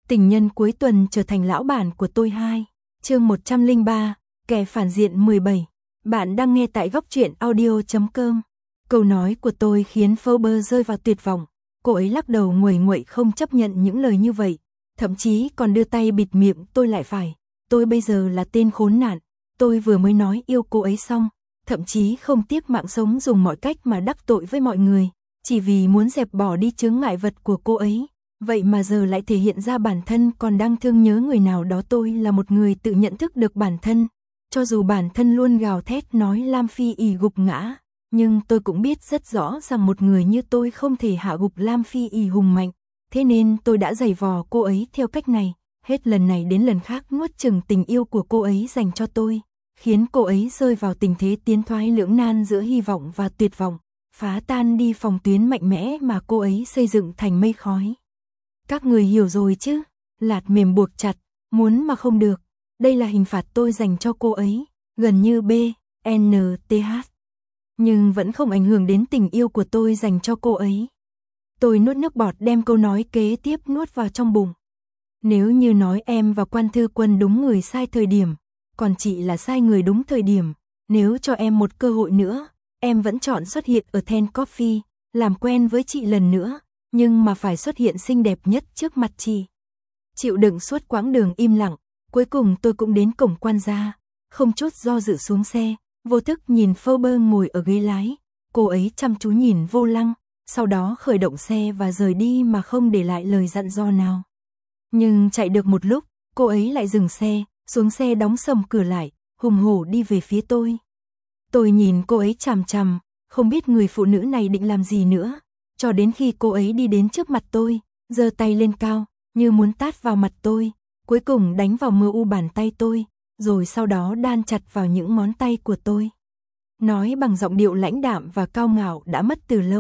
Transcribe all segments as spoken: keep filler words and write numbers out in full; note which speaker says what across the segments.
Speaker 1: Tình nhân cuối tuần trở thành lão bản của tôi hai. Chương một trăm lẻ ba, kẻ phản diện mười bảy. Bạn đang nghe tại góc truyện audio chấm com. Câu nói của tôi khiến Forbes rơi vào tuyệt vọng. Cô ấy lắc đầu nguầy nguậy không chấp nhận những lời như vậy, thậm chí còn đưa tay bịt miệng tôi lại phải. Tôi bây giờ là tên khốn nạn, tôi vừa mới nói yêu cô ấy xong, thậm chí không tiếc mạng sống dùng mọi cách mà đắc tội với mọi người, chỉ vì muốn dẹp bỏ đi chướng ngại vật của cô ấy. Vậy mà giờ lại thể hiện ra bản thân còn đang thương nhớ người nào đó. Tôi là một người tự nhận thức được bản thân, cho dù bản thân luôn gào thét nói Lam Phi ỉ gục ngã, nhưng tôi cũng biết rất rõ rằng một người như tôi không thể hạ gục Lam Phi ỉ hùng mạnh, thế nên tôi đã giày vò cô ấy theo cách này, hết lần này đến lần khác nuốt chửng tình yêu của cô ấy dành cho tôi, khiến cô ấy rơi vào tình thế tiến thoái lưỡng nan giữa hy vọng và tuyệt vọng, phá tan đi phòng tuyến mạnh mẽ mà cô ấy xây dựng thành mây khói. Các người hiểu rồi chứ, lạt mềm buộc chặt, muốn mà không được, đây là hình phạt tôi dành cho cô ấy, gần như B, N, T, H. Nhưng vẫn không ảnh hưởng đến tình yêu của tôi dành cho cô ấy. Tôi nuốt nước bọt đem câu nói kế tiếp nuốt vào trong bụng. Nếu như nói em và Quan Thư Quân đúng người sai thời điểm, còn chị là sai người đúng thời điểm, nếu cho em một cơ hội nữa, em vẫn chọn xuất hiện ở Ten Coffee, làm quen với chị lần nữa, nhưng mà phải xuất hiện xinh đẹp nhất trước mặt chị. Chịu đựng suốt quãng đường im lặng, cuối cùng tôi cũng đến cổng quan gia, không chút do dự xuống xe, vô thức nhìn Forbes ngồi ở ghế lái, cô ấy chăm chú nhìn vô lăng, sau đó khởi động xe và rời đi mà không để lại lời dặn dò nào. Nhưng chạy được một lúc, cô ấy lại dừng xe, xuống xe đóng sầm cửa lại, hùng hổ đi về phía tôi. Tôi nhìn cô ấy chằm chằm, không biết người phụ nữ này định làm gì nữa, cho đến khi cô ấy đi đến trước mặt tôi, giơ tay lên cao, như muốn tát vào mặt tôi, cuối cùng đánh vào mờ u bàn tay tôi, rồi sau đó đan chặt vào những ngón tay của tôi. Nói bằng giọng điệu lãnh đạm và cao ngạo đã mất từ lâu.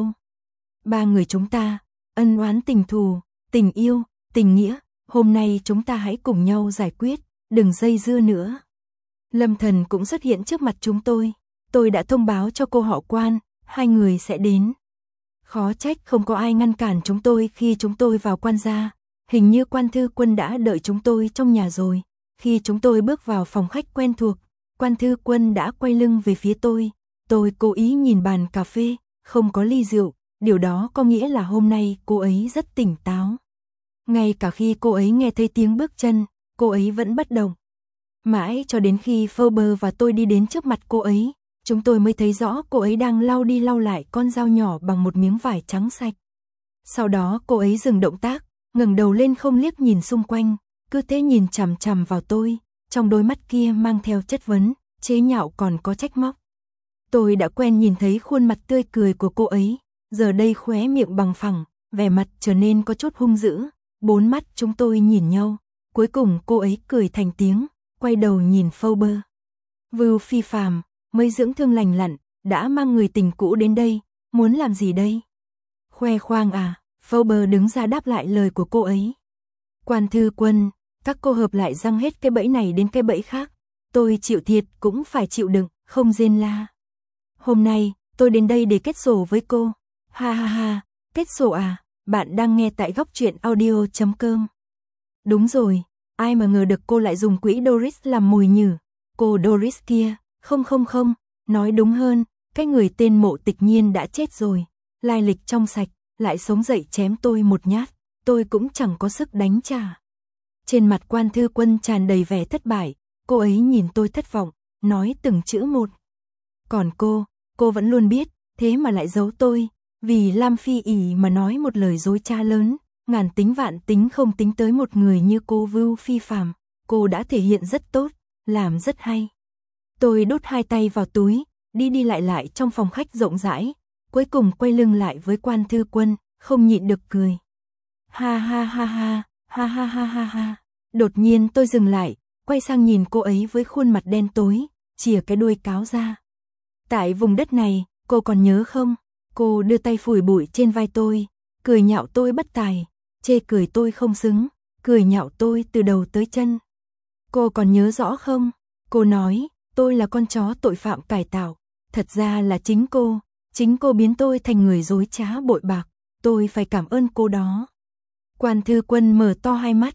Speaker 1: Ba người chúng ta, ân oán tình thù, tình yêu, tình nghĩa, hôm nay chúng ta hãy cùng nhau giải quyết, đừng dây dưa nữa. Lâm Thần cũng xuất hiện trước mặt chúng tôi, tôi đã thông báo cho cô họ Quan, hai người sẽ đến. Khó trách không có ai ngăn cản chúng tôi khi chúng tôi vào quan gia, hình như Quan Thư Quân đã đợi chúng tôi trong nhà rồi. Khi chúng tôi bước vào phòng khách quen thuộc, Quan Thư Quân đã quay lưng về phía tôi, tôi cố ý nhìn bàn cà phê, không có ly rượu, điều đó có nghĩa là hôm nay cô ấy rất tỉnh táo. Ngay cả khi cô ấy nghe thấy tiếng bước chân, cô ấy vẫn bất động. Mãi cho đến khi Forbes và tôi đi đến trước mặt cô ấy, chúng tôi mới thấy rõ cô ấy đang lau đi lau lại con dao nhỏ bằng một miếng vải trắng sạch. Sau đó cô ấy dừng động tác, ngẩng đầu lên không liếc nhìn xung quanh, cứ thế nhìn chằm chằm vào tôi, trong đôi mắt kia mang theo chất vấn, chế nhạo còn có trách móc. Tôi đã quen nhìn thấy khuôn mặt tươi cười của cô ấy, giờ đây khóe miệng bằng phẳng, vẻ mặt trở nên có chút hung dữ, bốn mắt chúng tôi nhìn nhau, cuối cùng cô ấy cười thành tiếng, quay đầu nhìn Forbes. Vưu Phi Phàm, mới dưỡng thương lành lặn, đã mang người tình cũ đến đây, muốn làm gì đây? Khoe khoang à? Forbes đứng ra đáp lại lời của cô ấy. Quan Thư Quân, các cô hợp lại răng hết cái bẫy này đến cái bẫy khác, tôi chịu thiệt cũng phải chịu đựng, không rên la. Hôm nay, tôi đến đây để kết sổ với cô. Ha ha ha, kết sổ à? Bạn đang nghe tại góc truyện audio chấm com. Đúng rồi, ai mà ngờ được cô lại dùng quỹ Doris làm mồi nhử. Cô Doris kia, không không không, nói đúng hơn, cái người tên Mộ Tịch Nhiên đã chết rồi, lai lịch trong sạch, lại sống dậy chém tôi một nhát, tôi cũng chẳng có sức đánh trả. Trên mặt Quan Thư Quân tràn đầy vẻ thất bại, cô ấy nhìn tôi thất vọng, nói từng chữ một. Còn cô, cô vẫn luôn biết, thế mà lại giấu tôi, vì Lam Phi ỉ mà nói một lời dối trá lớn, ngàn tính vạn tính không tính tới một người như cô Vưu Phi Phàm, cô đã thể hiện rất tốt, làm rất hay. Tôi đút hai tay vào túi, đi đi lại lại trong phòng khách rộng rãi, cuối cùng quay lưng lại với Quan Thư Quân, không nhịn được cười. Ha ha ha ha, ha ha ha ha ha. Đột nhiên tôi dừng lại, quay sang nhìn cô ấy với khuôn mặt đen tối, chìa cái đuôi cáo ra. Tại vùng đất này, cô còn nhớ không? Cô đưa tay phủi bụi trên vai tôi, cười nhạo tôi bất tài, chê cười tôi không xứng, cười nhạo tôi từ đầu tới chân. Cô còn nhớ rõ không? Cô nói, tôi là con chó tội phạm cải tạo, thật ra là chính cô, chính cô biến tôi thành người dối trá bội bạc, tôi phải cảm ơn cô đó. Quan Thư Quân mở to hai mắt,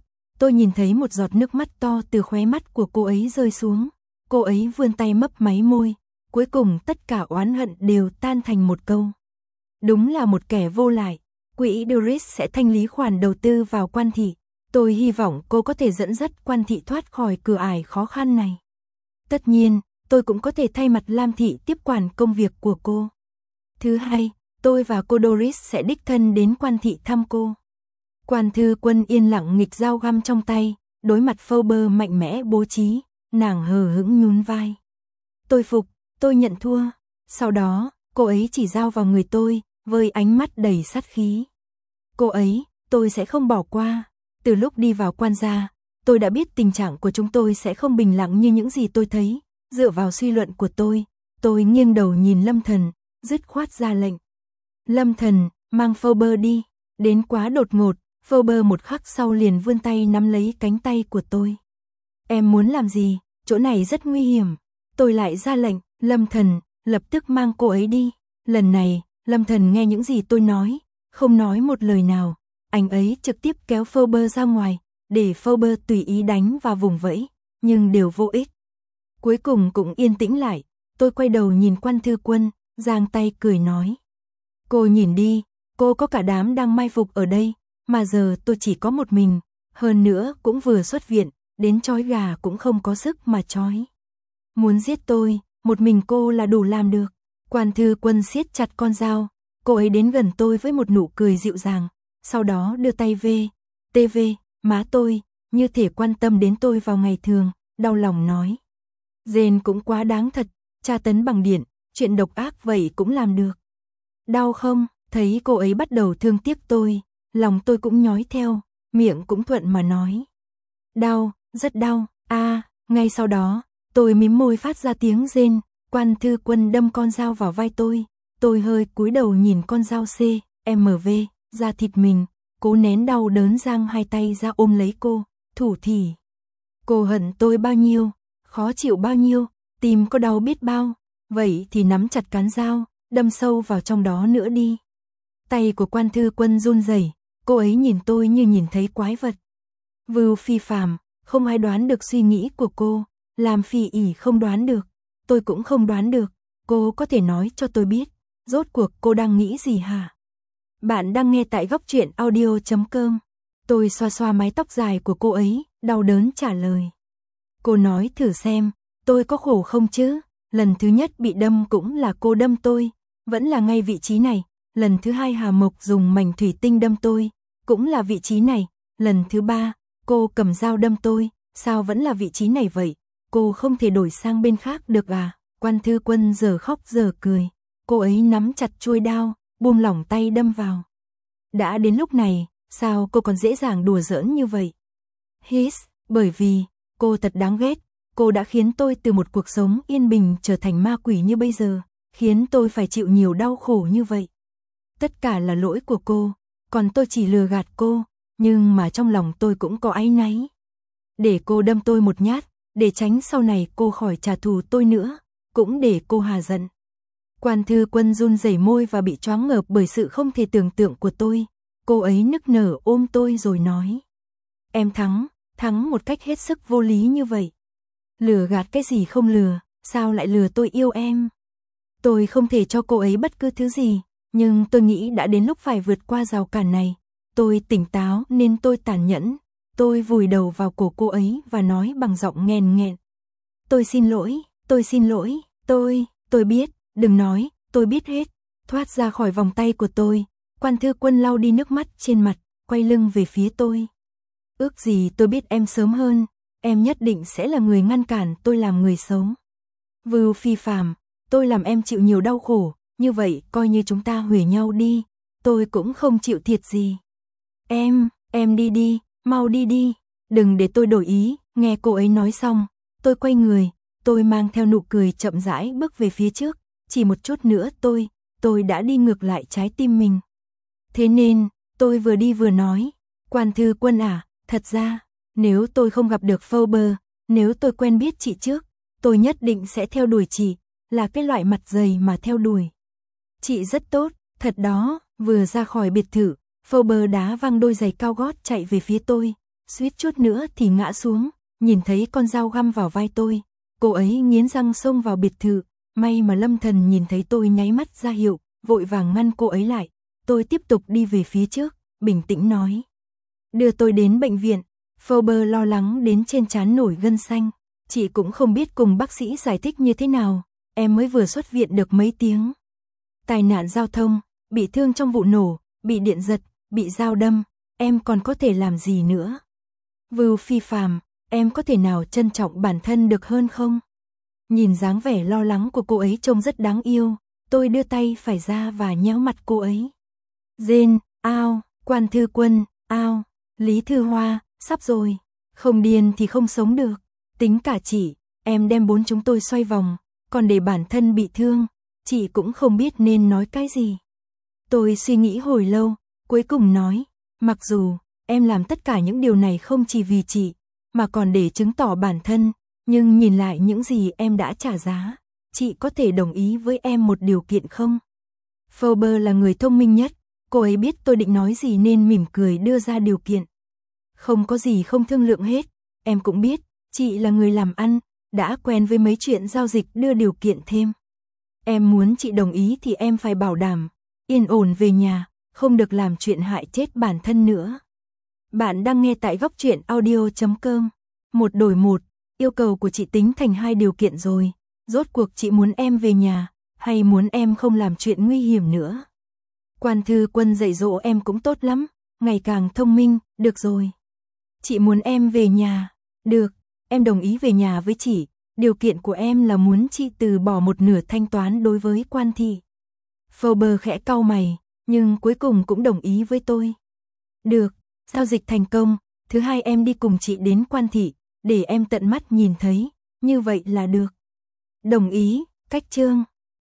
Speaker 1: Tôi nhìn thấy một giọt nước mắt to từ khóe mắt của cô ấy rơi xuống. Cô ấy vươn tay mấp máy môi. Cuối cùng tất cả oán hận đều tan thành một câu. Đúng là một kẻ vô lại. Quỹ Doris sẽ thanh lý khoản đầu tư vào Quan Thị. Tôi hy vọng cô có thể dẫn dắt Quan Thị thoát khỏi cửa ải khó khăn này. Tất nhiên, tôi cũng có thể thay mặt Lam Thị tiếp quản công việc của cô. Thứ hai, tôi và cô Doris sẽ đích thân đến Quan Thị thăm cô. Quan Thư Quân yên lặng nghịch dao găm trong tay, đối mặt Phoebe mạnh mẽ bố trí, nàng hờ hững nhún vai. Tôi phục, tôi nhận thua. Sau đó, cô ấy chỉ dao vào người tôi, với ánh mắt đầy sát khí. Cô ấy, tôi sẽ không bỏ qua. Từ lúc đi vào Quan gia, tôi đã biết tình trạng của chúng tôi sẽ không bình lặng như những gì tôi thấy. Dựa vào suy luận của tôi, tôi nghiêng đầu nhìn Lâm Thần, dứt khoát ra lệnh. Lâm Thần, mang Phoebe đi. Đến quá đột ngột, Phoebe một khắc sau liền vươn tay nắm lấy cánh tay của tôi. Em muốn làm gì? Chỗ này rất nguy hiểm. Tôi lại ra lệnh, Lâm Thần, lập tức mang cô ấy đi. Lần này, Lâm Thần nghe những gì tôi nói, không nói một lời nào. Anh ấy trực tiếp kéo Phoebe ra ngoài, để Phoebe tùy ý đánh và vùng vẫy, nhưng đều vô ích. Cuối cùng cũng yên tĩnh lại, tôi quay đầu nhìn Quan Thư Quân, giang tay cười nói. Cô nhìn đi, cô có cả đám đang mai phục ở đây, mà giờ tôi chỉ có một mình, hơn nữa cũng vừa xuất viện, đến trói gà cũng không có sức mà trói. Muốn giết tôi, một mình cô là đủ làm được. Quan Thư Quân siết chặt con dao, cô ấy đến gần tôi với một nụ cười dịu dàng, sau đó đưa tay về, tê vê, má tôi, như thể quan tâm đến tôi vào ngày thường, đau lòng nói. Jane cũng quá đáng thật, tra tấn bằng điện, chuyện độc ác vậy cũng làm được. Đau không? Thấy cô ấy bắt đầu thương tiếc tôi, lòng tôi cũng nhói theo, miệng cũng thuận mà nói. Đau, rất đau, a à, ngay sau đó, tôi mím môi phát ra tiếng rên, Quan Thư Quân đâm con dao vào vai tôi, tôi hơi cúi đầu nhìn con dao C, M V, ra thịt mình, cố nén đau đớn giang hai tay ra ôm lấy cô, thủ thỉ. Cô hận tôi bao nhiêu, khó chịu bao nhiêu, tim có đau biết bao, vậy thì nắm chặt cán dao, đâm sâu vào trong đó nữa đi. Tay của Quan Thư Quân run rẩy, cô ấy nhìn tôi như nhìn thấy quái vật. Vưu phi phàm, không ai đoán được suy nghĩ của cô, làm Phi ỉ không đoán được, tôi cũng không đoán được, cô có thể nói cho tôi biết, rốt cuộc cô đang nghĩ gì hả? Bạn đang nghe tại góc truyện audio chấm com. Tôi xoa xoa mái tóc dài của cô ấy, đau đớn trả lời. Cô nói thử xem, tôi có khổ không chứ? Lần thứ nhất bị đâm cũng là cô đâm tôi, vẫn là ngay vị trí này. Lần thứ hai Hà Mộc dùng mảnh thủy tinh đâm tôi, cũng là vị trí này. Lần thứ ba, cô cầm dao đâm tôi, sao vẫn là vị trí này vậy? Cô không thể đổi sang bên khác được à? Quan Thư Quân giờ khóc giờ cười. Cô ấy nắm chặt chuôi đao, buông lỏng tay đâm vào. Đã đến lúc này, sao cô còn dễ dàng đùa giỡn như vậy? Hít, bởi vì, cô thật đáng ghét. Cô đã khiến tôi từ một cuộc sống yên bình trở thành ma quỷ như bây giờ, khiến tôi phải chịu nhiều đau khổ như vậy. Tất cả là lỗi của cô, còn tôi chỉ lừa gạt cô, nhưng mà trong lòng tôi cũng có áy náy. Để cô đâm tôi một nhát, để tránh sau này cô khỏi trả thù tôi nữa, cũng để cô hà giận. Quan Thư Quân run rẩy môi và bị choáng ngợp bởi sự không thể tưởng tượng của tôi. Cô ấy nức nở ôm tôi rồi nói. Em thắng, thắng một cách hết sức vô lý như vậy. Lừa gạt cái gì không lừa, sao lại lừa tôi yêu em? Tôi không thể cho cô ấy bất cứ thứ gì, nhưng tôi nghĩ đã đến lúc phải vượt qua rào cản này. Tôi tỉnh táo nên tôi tàn nhẫn. Tôi vùi đầu vào cổ cô ấy và nói bằng giọng nghẹn nghẹn. Tôi xin lỗi, tôi xin lỗi, tôi, tôi biết, đừng nói, tôi biết hết. Thoát ra khỏi vòng tay của tôi, Quan Thư Quân lau đi nước mắt trên mặt, quay lưng về phía tôi. Ước gì tôi biết em sớm hơn, em nhất định sẽ là người ngăn cản tôi làm người xấu. Vưu phi phàm, tôi làm em chịu nhiều đau khổ, như vậy coi như chúng ta huề nhau đi, tôi cũng không chịu thiệt gì. Em, em đi đi, mau đi đi, đừng để tôi đổi ý. Nghe cô ấy nói xong, tôi quay người, tôi mang theo nụ cười chậm rãi bước về phía trước, chỉ một chút nữa tôi, tôi đã đi ngược lại trái tim mình. Thế nên, tôi vừa đi vừa nói, Quan Thư Quân à, thật ra, nếu tôi không gặp được Phoebe, nếu tôi quen biết chị trước, tôi nhất định sẽ theo đuổi chị, là cái loại mặt dày mà theo đuổi. Chị rất tốt, thật đó. Vừa ra khỏi biệt thự, Phoebe đá văng đôi giày cao gót chạy về phía tôi, suýt chút nữa thì ngã xuống, nhìn thấy con dao găm vào vai tôi. Cô ấy nghiến răng xông vào biệt thự, may mà Lâm Thần nhìn thấy tôi nháy mắt ra hiệu, vội vàng ngăn cô ấy lại. Tôi tiếp tục đi về phía trước, bình tĩnh nói. Đưa tôi đến bệnh viện. Phoebe lo lắng đến trên trán nổi gân xanh. Chị cũng không biết cùng bác sĩ giải thích như thế nào, em mới vừa xuất viện được mấy tiếng. Tai nạn giao thông, bị thương trong vụ nổ, bị điện giật, bị dao đâm, em còn có thể làm gì nữa? Vưu phi phàm, em có thể nào trân trọng bản thân được hơn không? Nhìn dáng vẻ lo lắng của cô ấy trông rất đáng yêu, tôi đưa tay phải ra và nhéo mặt cô ấy. Jane, ao, Quan Thư Quân, ao, Lý Thư Hoa, sắp rồi, không điên thì không sống được. Tính cả chị, em đem bốn chúng tôi xoay vòng, còn để bản thân bị thương, chị cũng không biết nên nói cái gì. Tôi suy nghĩ hồi lâu, cuối cùng nói, mặc dù em làm tất cả những điều này không chỉ vì chị, mà còn để chứng tỏ bản thân, nhưng nhìn lại những gì em đã trả giá, chị có thể đồng ý với em một điều kiện không? Phoebe là người thông minh nhất, cô ấy biết tôi định nói gì nên mỉm cười đưa ra điều kiện. Không có gì không thương lượng hết, em cũng biết, chị là người làm ăn, đã quen với mấy chuyện giao dịch đưa điều kiện thêm. Em muốn chị đồng ý thì em phải bảo đảm, yên ổn về nhà, không được làm chuyện hại chết bản thân nữa. Bạn đang nghe tại góc truyện audio chấm com. Một đổi một, yêu cầu của chị tính thành hai điều kiện rồi. Rốt cuộc chị muốn em về nhà, hay muốn em không làm chuyện nguy hiểm nữa? Quan Thư Quân dạy dỗ em cũng tốt lắm, ngày càng thông minh, được rồi. Chị muốn em về nhà, được, em đồng ý về nhà với chị. Điều kiện của em là muốn chị từ bỏ một nửa thanh toán đối với Quan thị. Phoebe khẽ cau mày, nhưng cuối cùng cũng đồng ý với tôi. Được, giao dịch thành công, thứ hai em đi cùng chị đến Quan thị, để em tận mắt nhìn thấy, như vậy là được. Đồng ý, cách chương.